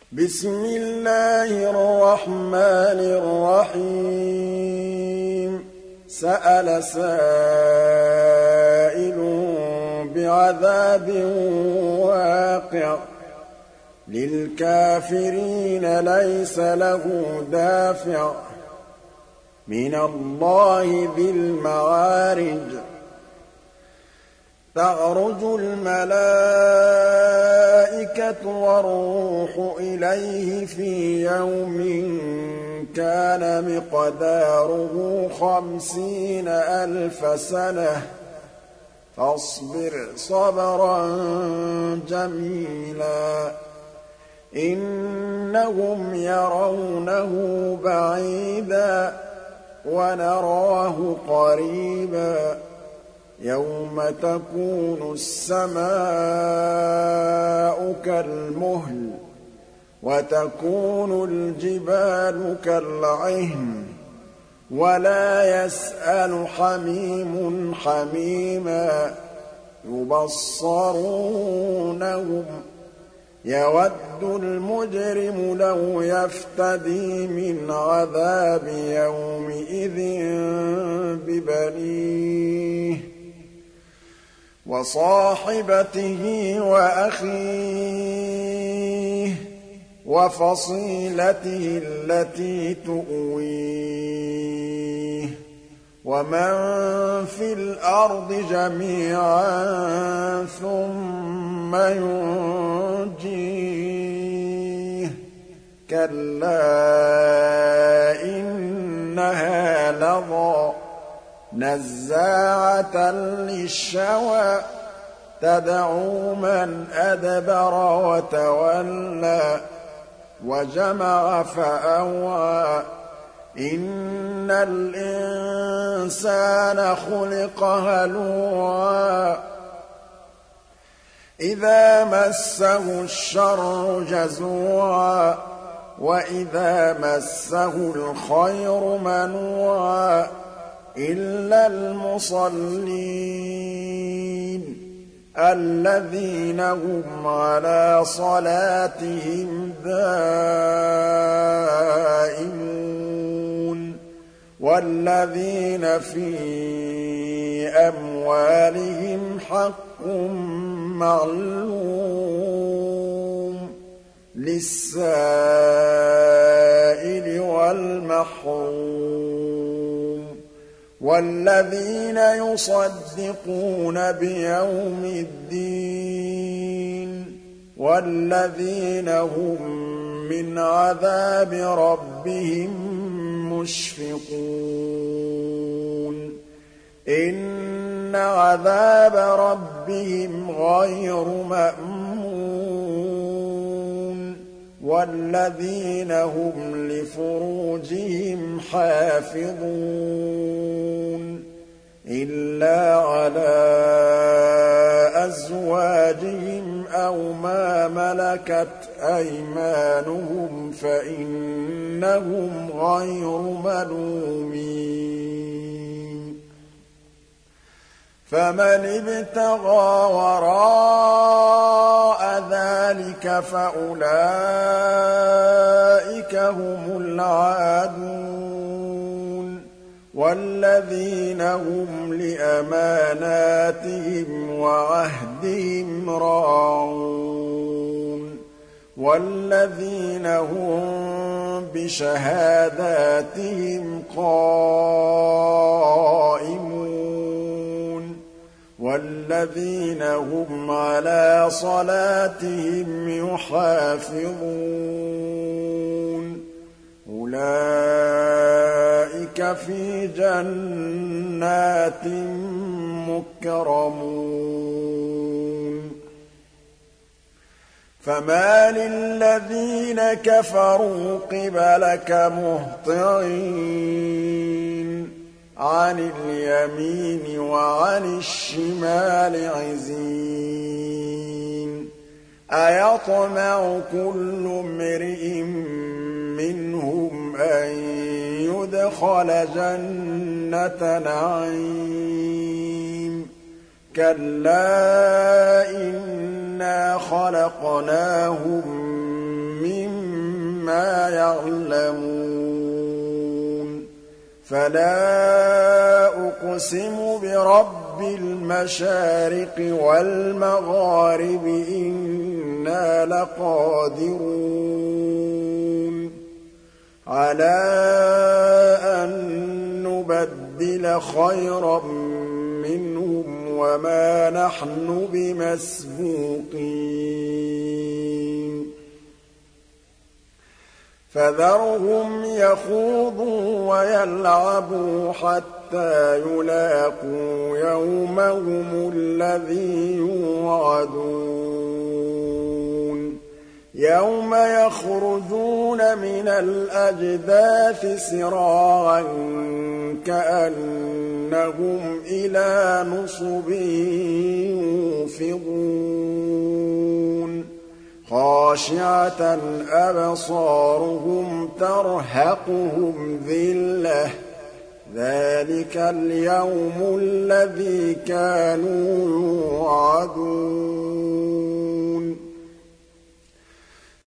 بسم الله الرحمن الرحيم سأل سائل بعذاب واقع للكافرين ليس له دافع من الله ذي المعارج تعرج الملائكة والروح إليه في يوم كان مقداره 50,000 سنة فاصبر صبرا جميلا إنهم يرونه بعيدا ونراه قريبا يوم تكون السماء كالمهل وتكون الجبال كالعهن ولا يسأل حميم حميما يبصرونهم يود المجرم لو يفتدي من عذاب يومئذ ببنيه وصاحبته وأخيه وفصيلته التي تؤويه ومن في الأرض جميعا ثم ينجيه كلا إنها لظى نزاعة للشوى تدعو من أدبر وتولى وجمع فأوعى إن الإنسان خلق هلوعا إذا مسه الشر جزوعا وإذا مسه الخير منوعا إلا المصلين الذين هم على صلاتهم دائمون والذين في أموالهم حق معلوم للسائل والمحروم والذين يصدقون بيوم الدين والذين هم من عذاب ربهم مشفقون إن عذاب ربهم غير مأمون والذين هم لفروجهم حافظون إلا على أزواجهم أو ما ملكت أيمانهم فإنهم غير ملومين فمن ابتغى وراء ذلك فأولئك هم العادون والذين هم لأماناتهم وعهدهم راعون والذين هم بشهاداتهم قائمون والذين هم على صلاتهم يحافظون أولئك في جنات مكرمون فما للذين كفروا قبلك مهطعين عن اليمين وعن الشمال عزين أيطمع كل امرئ منهم أن يدخل جنة نعيم كلا إنا خلقناهم مما بِمَا يَعْلَمُونَ فَلَا أُقْسِمُ بِرَبِّ الْمَشَارِقِ وَالْمَغَارِبِ إِنَّا لَقَادِرُونَ عَلَىٰ أَن نُّبَدِّلَ خَيْرًا مِّنْهُمْ وَمَا نَحْنُ بِمَسْبُوقِينَ فَذَرْهُمْ يَخُوضُوا وَيَلْعَبُوا حَتَّىٰ يُلَاقُوا يَوْمَهُمُ الَّذِي يُوعَدُونَ يَوْمَ يَخْرُجُونَ مِنَ الْأَجْدَاثِ سِرَاعًا كَأَنَّهُمْ إِلَىٰ نُصُبٍ يُوفِضُونَ خَاشِعَةً أَبْصَارُهُمْ تَرْهَقُهُمْ ذِلَّةٌ ۚ ذَٰلِكَ الْيَوْمُ الَّذِي كَانُوا يُوعَدُونَ